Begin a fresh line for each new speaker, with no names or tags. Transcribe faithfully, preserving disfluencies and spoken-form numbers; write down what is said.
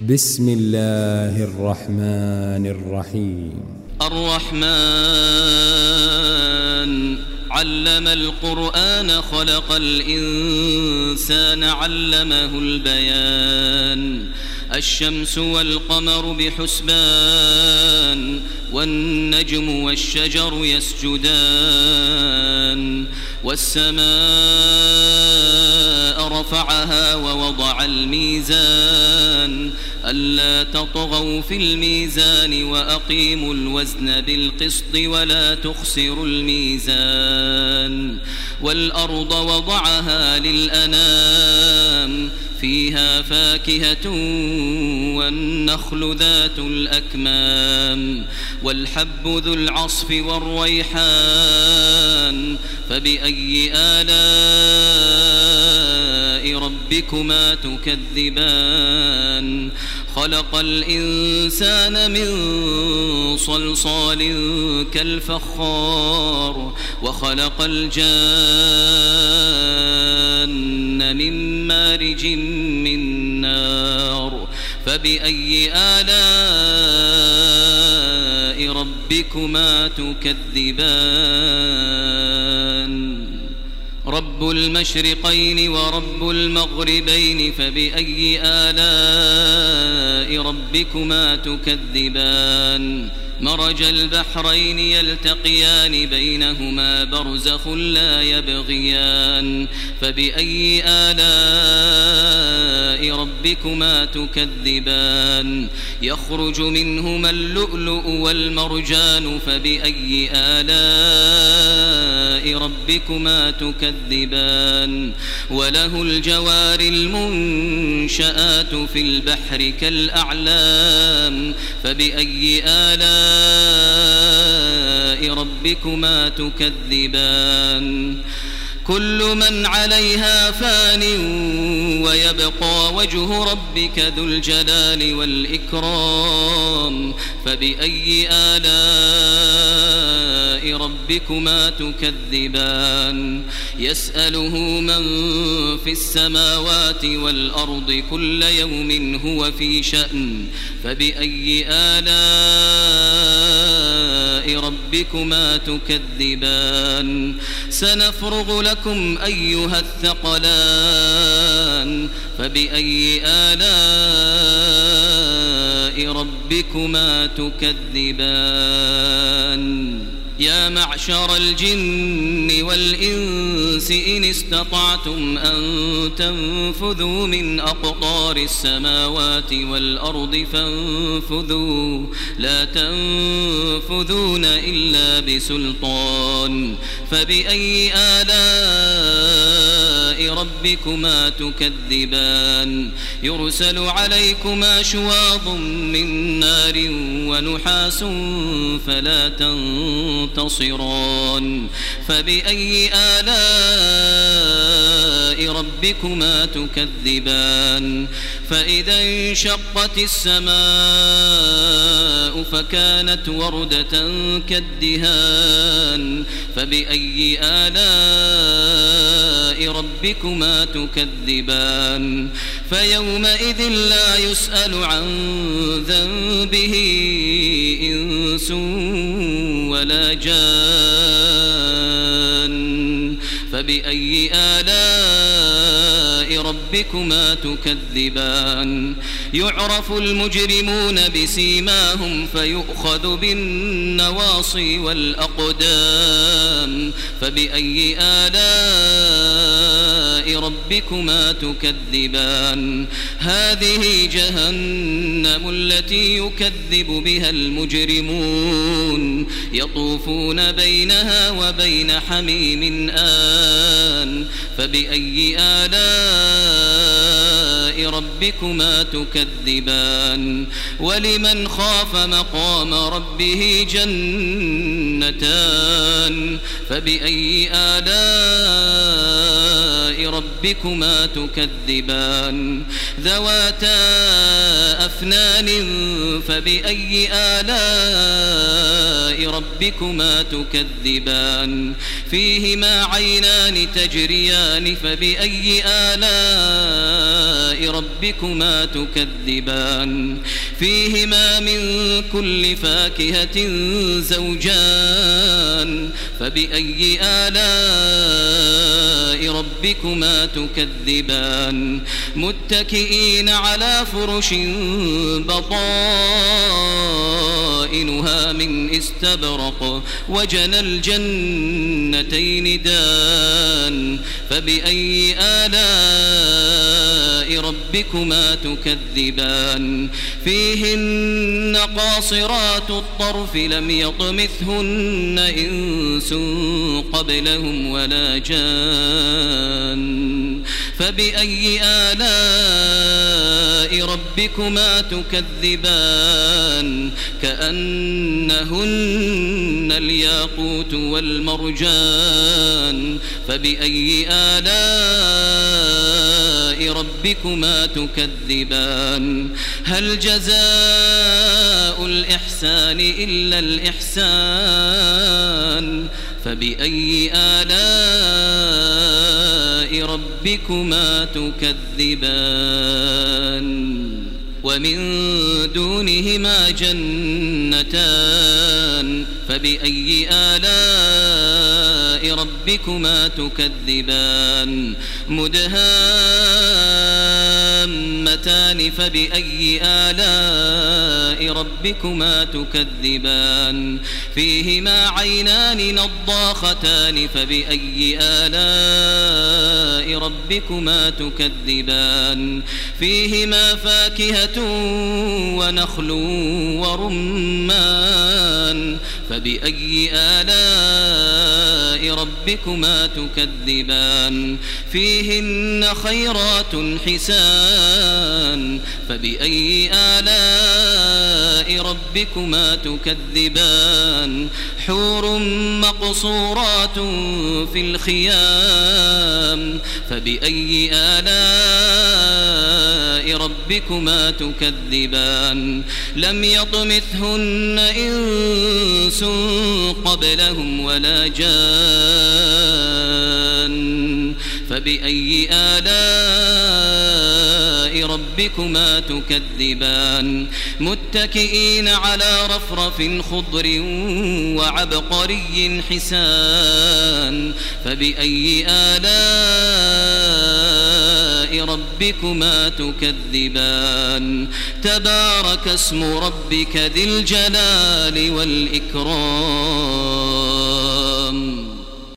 بسم الله الرحمن الرحيم.
الرحمن علم القرآن خلق الإنسان علمه البيان. الشمس والقمر بحسبان والنجم والشجر يسجدان. والسماء رفعها ووضع الميزان ألا تطغوا في الميزان وأقيموا الوزن بالقسط ولا تخسروا الميزان. والأرض وضعها للأنام فيها فاكهة والنخل ذات الأكمام والحب ذو العصف والريحان. فبأي آلاء ربكما تكذبان؟ خلق الإنسان من صلصال كالفخار وخلق الجان من مارج من نار. فبأي آلاء ربكما تكذبان؟ رب المشرقين ورب المغربين فبأي آلاء ربكما تكذبان؟ مرج البحرين يلتقيان بينهما برزخ لا يبغيان. فبأي آلاء ربكما تكذبان؟ يخرج منهما اللؤلؤ والمرجان. فبأي آلاء ربكما تكذبان؟ وله الجوار المنشآت في البحر كالأعلام. فبأي آلاء ربكما تكذبان؟ كل من عليها فان ويبقى وجه ربك ذو الجلال والإكرام. فبأي آلاء ربكما تكذبان؟ يسأله من في السماوات والأرض كل يوم هو في شأن. فبأي آلاء ربكما تكذبان؟ سنفرغ لكم أيها الثقلان. فبأي آلاء ربكما تكذبان؟ يا معشر الجن والإنس إن استطعتم أن تنفذوا من أقطار السماوات والأرض فانفذوا لا تنفذون إلا بسلطان. فبأي آلاء ربكما تكذبان؟ يرسل عليكما شواظ من نار ونحاس فلا تنتصران. فبأي آلاء ربكما تكذبان؟ فإذا انشقت السماء فكانت وردة كالدهان. فبأي آلاء ربكما تكذبان؟ فيومئذ لا يسأل عن ذنبه إنس ولا جان. فبأي آلاء ربكما تكذبان؟ يعرف المجرمون بسيماهم فيؤخذ بالنواصي والأقدام. فبأي آلاء ربكما تكذبان؟ هذه جهنم التي يكذب بها المجرمون يطوفون بينها وبين حميم آن. فبأي آلاء ربكما تكذبان؟ ولمن خاف مقام ربه جنتان. فبأي آلاء ربكما تكذبان؟ ذواتا أفنان. فبأي آلاء ربكما تكذبان؟ فيهما عينان تجريان فبأي آلاء ربكما تكذبان فيهما من كل فاكهة زوجان فبأي آلاء ربكما تكذبان متكئين على فرش بطائنها من استبرق وجنى الجنتين دان فبأي آلاء ربكما تكذبان فيهن قاصرات الطرف لم يطمثهن إنس قبلهم ولا جان فبأي آلاء ربكما تكذبان كأنهن الياقوت والمرجان فبأي آلاء ربكما تكذبان هل جزاء الإحسان إلا الإحسان فبأي آلاء ربكما تكذبان ومن دونهما جنتان فبأي آلاء ربكما تكذبان مدهامتان فبأي آلاء ربكما تكذبان فيهما عينان نضاختان فبأي آلاء ربكما تكذبان فيهما فاكهة ونخل ورمان فبأي آلاء ربكما تكذبان فيهن خيرات حسان فبأي آلاء ربكما تكذبان حور مقصورات في الخيام فبأي آلاء ربكما تكذبان لم يطمثهن إنس قبلهم ولا جان فبأي آلاء ربكما تكذبان متكئين على رفرف خضر وعبقري حسان فبأي آلاء ربكما تكذبان تبارك اسم ربك ذي الجلال والإكرام